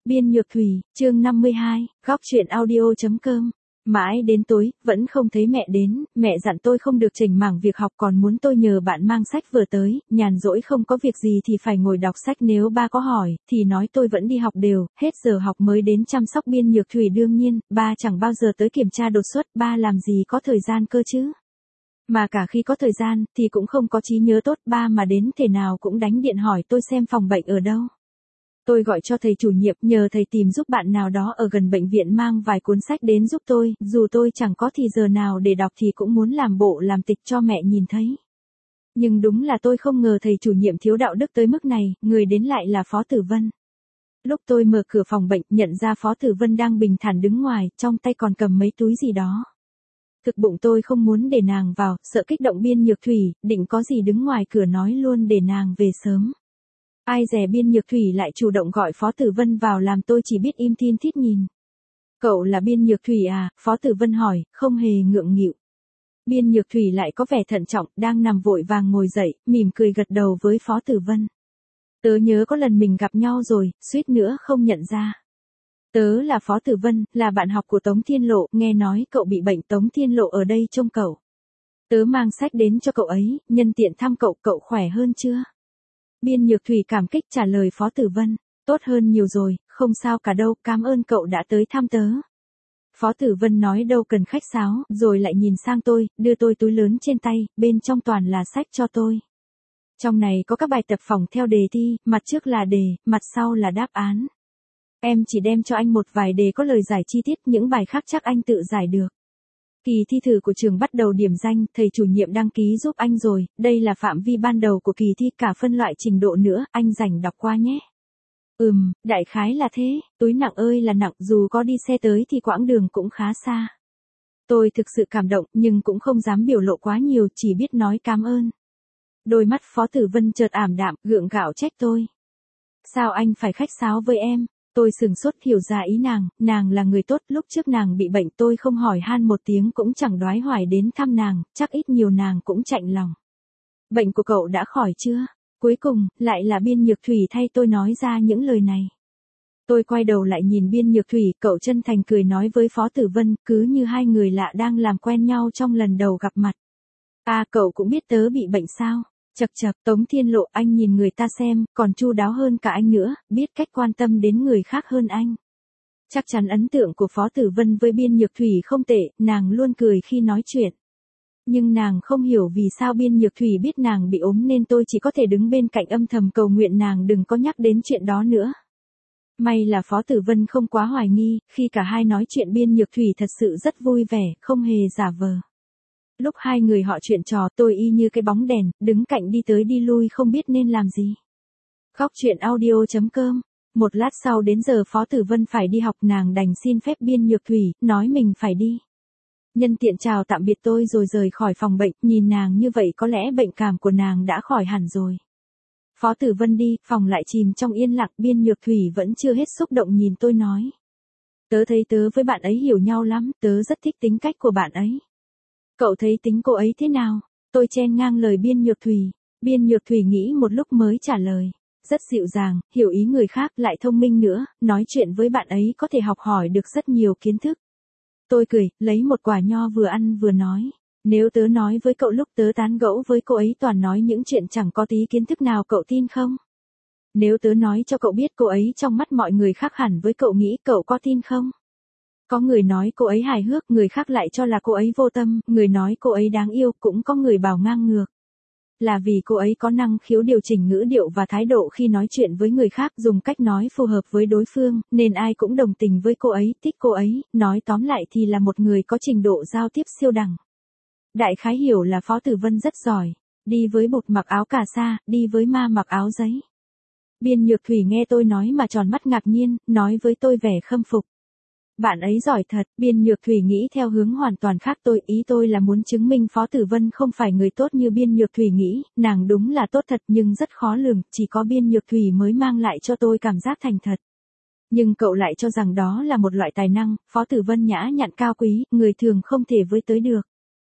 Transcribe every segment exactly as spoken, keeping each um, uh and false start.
Biên Nhược Thủy, chương năm mươi hai, góc truyện audio.com. Mãi đến tối, vẫn không thấy mẹ đến, mẹ dặn tôi không được chỉnh mảng việc học còn muốn tôi nhờ bạn mang sách vừa tới, nhàn rỗi không có việc gì thì phải ngồi đọc sách, nếu ba có hỏi, thì nói tôi vẫn đi học đều, hết giờ học mới đến chăm sóc Biên Nhược Thủy. Đương nhiên, ba chẳng bao giờ tới kiểm tra đột xuất, ba làm gì có thời gian cơ chứ. Mà cả khi có thời gian, thì cũng không có trí nhớ tốt, ba mà đến thể nào cũng đánh điện hỏi tôi xem phòng bệnh ở đâu. Tôi gọi cho thầy chủ nhiệm nhờ thầy tìm giúp bạn nào đó ở gần bệnh viện mang vài cuốn sách đến giúp tôi, dù tôi chẳng có thì giờ nào để đọc thì cũng muốn làm bộ làm tịch cho mẹ nhìn thấy. Nhưng đúng là tôi không ngờ thầy chủ nhiệm thiếu đạo đức tới mức này, người đến lại là Phó Tử Vân. Lúc tôi mở cửa phòng bệnh, nhận ra Phó Tử Vân đang bình thản đứng ngoài, trong tay còn cầm mấy túi gì đó. Thực bụng tôi không muốn để nàng vào, sợ kích động Biên Nhược Thủy, định có gì đứng ngoài cửa nói luôn để nàng về sớm. Ai dè Biên Nhược Thủy lại chủ động gọi Phó Tử Vân vào làm tôi chỉ biết im thin thít nhìn. Cậu là Biên Nhược Thủy à? Phó Tử Vân hỏi, không hề ngượng nghịu. Biên Nhược Thủy lại có vẻ thận trọng, đang nằm vội vàng ngồi dậy, mỉm cười gật đầu với Phó Tử Vân. Tớ nhớ có lần mình gặp nhau rồi, suýt nữa không nhận ra. Tớ là Phó Tử Vân, là bạn học của Tống Thiên Lộ, nghe nói cậu bị bệnh, Tống Thiên Lộ ở đây trông cậu. Tớ mang sách đến cho cậu ấy, nhân tiện thăm cậu, cậu khỏe hơn chưa? Biên Nhược Thủy cảm kích trả lời Phó Tử Vân, tốt hơn nhiều rồi, không sao cả đâu, cảm ơn cậu đã tới thăm tớ. Phó Tử Vân nói đâu cần khách sáo, rồi lại nhìn sang tôi, đưa tôi túi lớn trên tay, bên trong toàn là sách cho tôi. Trong này có các bài tập phòng theo đề thi, mặt trước là đề, mặt sau là đáp án. Em chỉ đem cho anh một vài đề có lời giải chi tiết, những bài khác chắc anh tự giải được. Kỳ thi thử của trường bắt đầu điểm danh, thầy chủ nhiệm đăng ký giúp anh rồi, đây là phạm vi ban đầu của kỳ thi, cả phân loại trình độ nữa, anh rảnh đọc qua nhé. Ừm, đại khái là thế, túi nặng ơi là nặng, dù có đi xe tới thì quãng đường cũng khá xa. Tôi thực sự cảm động, nhưng cũng không dám biểu lộ quá nhiều, chỉ biết nói cảm ơn. Đôi mắt Phó Tử Vân chợt ảm đạm, gượng gạo trách tôi. Sao anh phải khách sáo với em? Tôi sừng sốt hiểu ra ý nàng, nàng là người tốt, lúc trước nàng bị bệnh tôi không hỏi han một tiếng cũng chẳng đoái hoài đến thăm nàng, chắc ít nhiều nàng cũng chạnh lòng. Bệnh của cậu đã khỏi chưa? Cuối cùng, lại là Biên Nhược Thủy thay tôi nói ra những lời này. Tôi quay đầu lại nhìn Biên Nhược Thủy, cậu chân thành cười nói với Phó Tử Vân, cứ như hai người lạ đang làm quen nhau trong lần đầu gặp mặt. À, cậu cũng biết tớ bị bệnh sao? Chậc chậc, Tống Thiên Lộ, anh nhìn người ta xem, còn chu đáo hơn cả anh nữa, biết cách quan tâm đến người khác hơn anh. Chắc chắn ấn tượng của Phó Tử Vân với Biên Nhược Thủy không tệ, nàng luôn cười khi nói chuyện. Nhưng nàng không hiểu vì sao Biên Nhược Thủy biết nàng bị ốm nên tôi chỉ có thể đứng bên cạnh âm thầm cầu nguyện nàng đừng có nhắc đến chuyện đó nữa. May là Phó Tử Vân không quá hoài nghi, khi cả hai nói chuyện Biên Nhược Thủy thật sự rất vui vẻ, không hề giả vờ. Lúc hai người họ chuyện trò tôi y như cái bóng đèn, đứng cạnh đi tới đi lui không biết nên làm gì. Góc truyện audio.com. Một lát sau đến giờ Phó Tử Vân phải đi học, nàng đành xin phép Biên Nhược Thủy, nói mình phải đi. Nhân tiện chào tạm biệt tôi rồi rời khỏi phòng bệnh, nhìn nàng như vậy có lẽ bệnh cảm của nàng đã khỏi hẳn rồi. Phó Tử Vân đi, phòng lại chìm trong yên lặng, Biên Nhược Thủy vẫn chưa hết xúc động nhìn tôi nói. Tớ thấy tớ với bạn ấy hiểu nhau lắm, tớ rất thích tính cách của bạn ấy. Cậu thấy tính cô ấy thế nào? Tôi chen ngang lời Biên Nhược Thủy. Biên Nhược Thủy nghĩ một lúc mới trả lời. Rất dịu dàng, hiểu ý người khác, lại thông minh nữa, nói chuyện với bạn ấy có thể học hỏi được rất nhiều kiến thức. Tôi cười, lấy một quả nho vừa ăn vừa nói. Nếu tớ nói với cậu lúc tớ tán gẫu với cô ấy toàn nói những chuyện chẳng có tí kiến thức nào, cậu tin không? Nếu tớ nói cho cậu biết cô ấy trong mắt mọi người khác hẳn với cậu, nghĩ cậu có tin không? Có người nói cô ấy hài hước, người khác lại cho là cô ấy vô tâm, người nói cô ấy đáng yêu, cũng có người bảo ngang ngược. Là vì cô ấy có năng khiếu điều chỉnh ngữ điệu và thái độ khi nói chuyện với người khác, dùng cách nói phù hợp với đối phương, nên ai cũng đồng tình với cô ấy, thích cô ấy, nói tóm lại thì là một người có trình độ giao tiếp siêu đẳng. Đại khái hiểu là Phó Tử Vân rất giỏi, đi với bột mặc áo cà sa, đi với ma mặc áo giấy. Biên Nhược Thủy nghe tôi nói mà tròn mắt ngạc nhiên, nói với tôi vẻ khâm phục. Bạn ấy giỏi thật, Biên Nhược Thủy nghĩ theo hướng hoàn toàn khác tôi, ý tôi là muốn chứng minh Phó Tử Vân không phải người tốt như Biên Nhược Thủy nghĩ, nàng đúng là tốt thật nhưng rất khó lường, chỉ có Biên Nhược Thủy mới mang lại cho tôi cảm giác thành thật. Nhưng cậu lại cho rằng đó là một loại tài năng, Phó Tử Vân nhã nhặn cao quý, người thường không thể với tới được.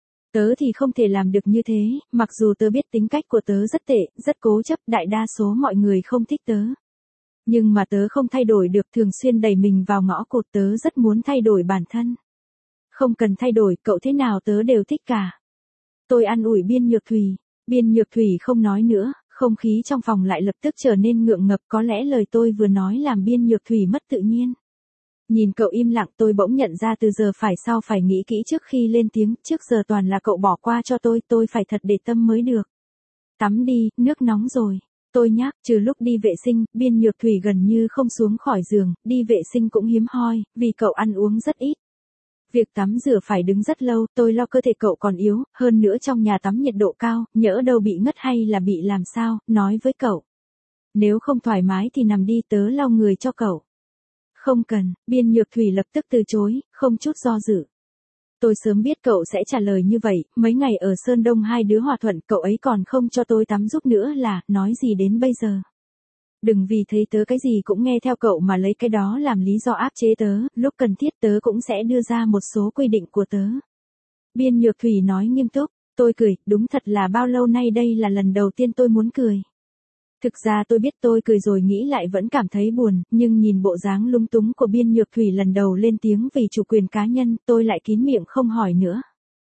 Tớ thì không thể làm được như thế, mặc dù tớ biết tính cách của tớ rất tệ, rất cố chấp, đại đa số mọi người không thích tớ. Nhưng mà tớ không thay đổi được, thường xuyên đẩy mình vào ngõ cụt, tớ rất muốn thay đổi bản thân. Không cần thay đổi, cậu thế nào tớ đều thích cả. Tôi an ủi Biên Nhược Thùy. Biên Nhược Thùy không nói nữa, không khí trong phòng lại lập tức trở nên ngượng ngập, có lẽ lời tôi vừa nói làm Biên Nhược Thùy mất tự nhiên. Nhìn cậu im lặng, tôi bỗng nhận ra từ giờ phải sau phải nghĩ kỹ trước khi lên tiếng, trước giờ toàn là cậu bỏ qua cho tôi, tôi phải thật để tâm mới được. Tắm đi, nước nóng rồi. Tôi nhắc, trừ lúc đi vệ sinh, Biên Nhược Thùy gần như không xuống khỏi giường, đi vệ sinh cũng hiếm hoi, vì cậu ăn uống rất ít. Việc tắm rửa phải đứng rất lâu, tôi lo cơ thể cậu còn yếu, hơn nữa trong nhà tắm nhiệt độ cao, nhỡ đâu bị ngất hay là bị làm sao, nói với cậu. Nếu không thoải mái thì nằm đi, tớ lau người cho cậu. Không cần, Biên Nhược Thùy lập tức từ chối, không chút do dự. Tôi sớm biết cậu sẽ trả lời như vậy, mấy ngày ở Sơn Đông hai đứa hòa thuận, cậu ấy còn không cho tôi tắm giúp nữa là, nói gì đến bây giờ. Đừng vì thấy tớ cái gì cũng nghe theo cậu mà lấy cái đó làm lý do áp chế tớ, lúc cần thiết tớ cũng sẽ đưa ra một số quy định của tớ. Biên Nhược Thùy nói nghiêm túc, tôi cười, đúng thật là bao lâu nay đây là lần đầu tiên tôi muốn cười. Thực ra tôi biết tôi cười rồi nghĩ lại vẫn cảm thấy buồn, nhưng nhìn bộ dáng lúng túng của Biên Nhược Thùy lần đầu lên tiếng vì chủ quyền cá nhân, tôi lại kín miệng không hỏi nữa.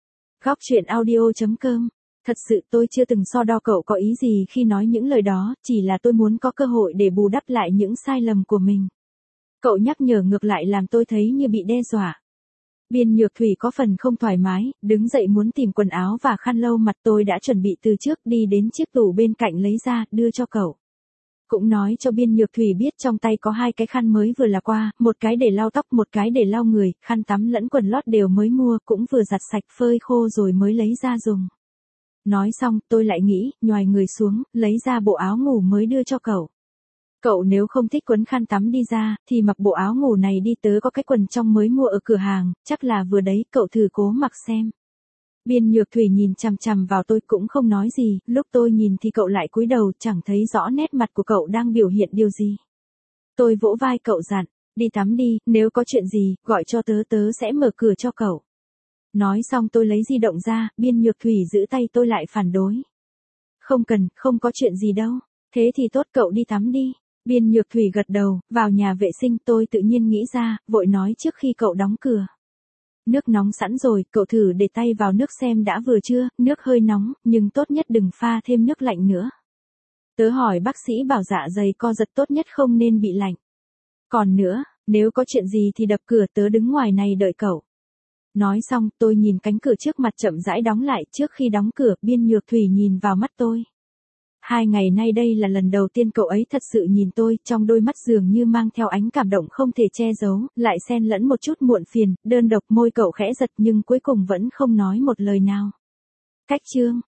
Góc truyện audio chấm com. Thật sự tôi chưa từng so đo cậu có ý gì khi nói những lời đó, chỉ là tôi muốn có cơ hội để bù đắp lại những sai lầm của mình. Cậu nhắc nhở ngược lại làm tôi thấy như bị đe dọa. Biên Nhược Thùy có phần không thoải mái, đứng dậy muốn tìm quần áo và khăn lau mặt, tôi đã chuẩn bị từ trước, đi đến chiếc tủ bên cạnh lấy ra, đưa cho cậu. Cũng nói cho Biên Nhược Thùy biết trong tay có hai cái khăn mới vừa là qua, một cái để lau tóc, một cái để lau người, khăn tắm lẫn quần lót đều mới mua, cũng vừa giặt sạch phơi khô rồi mới lấy ra dùng. Nói xong, tôi lại nghĩ, nhoài người xuống, lấy ra bộ áo ngủ mới đưa cho cậu. Cậu nếu không thích quấn khăn tắm đi ra, thì mặc bộ áo ngủ này đi, tớ có cái quần trong mới mua ở cửa hàng, chắc là vừa đấy, cậu thử cố mặc xem. Biên Nhược Thùy nhìn chằm chằm vào tôi cũng không nói gì, lúc tôi nhìn thì cậu lại cúi đầu, chẳng thấy rõ nét mặt của cậu đang biểu hiện điều gì. Tôi vỗ vai cậu dặn, đi tắm đi, nếu có chuyện gì, gọi cho tớ, tớ sẽ mở cửa cho cậu. Nói xong tôi lấy di động ra, Biên Nhược Thùy giữ tay tôi lại phản đối. Không cần, không có chuyện gì đâu, thế thì tốt, cậu đi tắm đi. Biên Nhược Thùy gật đầu, vào nhà vệ sinh tôi tự nhiên nghĩ ra, vội nói trước khi cậu đóng cửa. Nước nóng sẵn rồi, cậu thử để tay vào nước xem đã vừa chưa, nước hơi nóng, nhưng tốt nhất đừng pha thêm nước lạnh nữa. Tớ hỏi bác sĩ bảo dạ dày co giật tốt nhất không nên bị lạnh. Còn nữa, nếu có chuyện gì thì đập cửa, tớ đứng ngoài này đợi cậu. Nói xong, tôi nhìn cánh cửa trước mặt chậm rãi đóng lại, trước khi đóng cửa, Biên Nhược Thùy nhìn vào mắt tôi. Hai ngày nay đây là lần đầu tiên cậu ấy thật sự nhìn tôi, trong đôi mắt dường như mang theo ánh cảm động không thể che giấu, lại xen lẫn một chút muộn phiền, đơn độc, môi cậu khẽ giật nhưng cuối cùng vẫn không nói một lời nào. Cách chương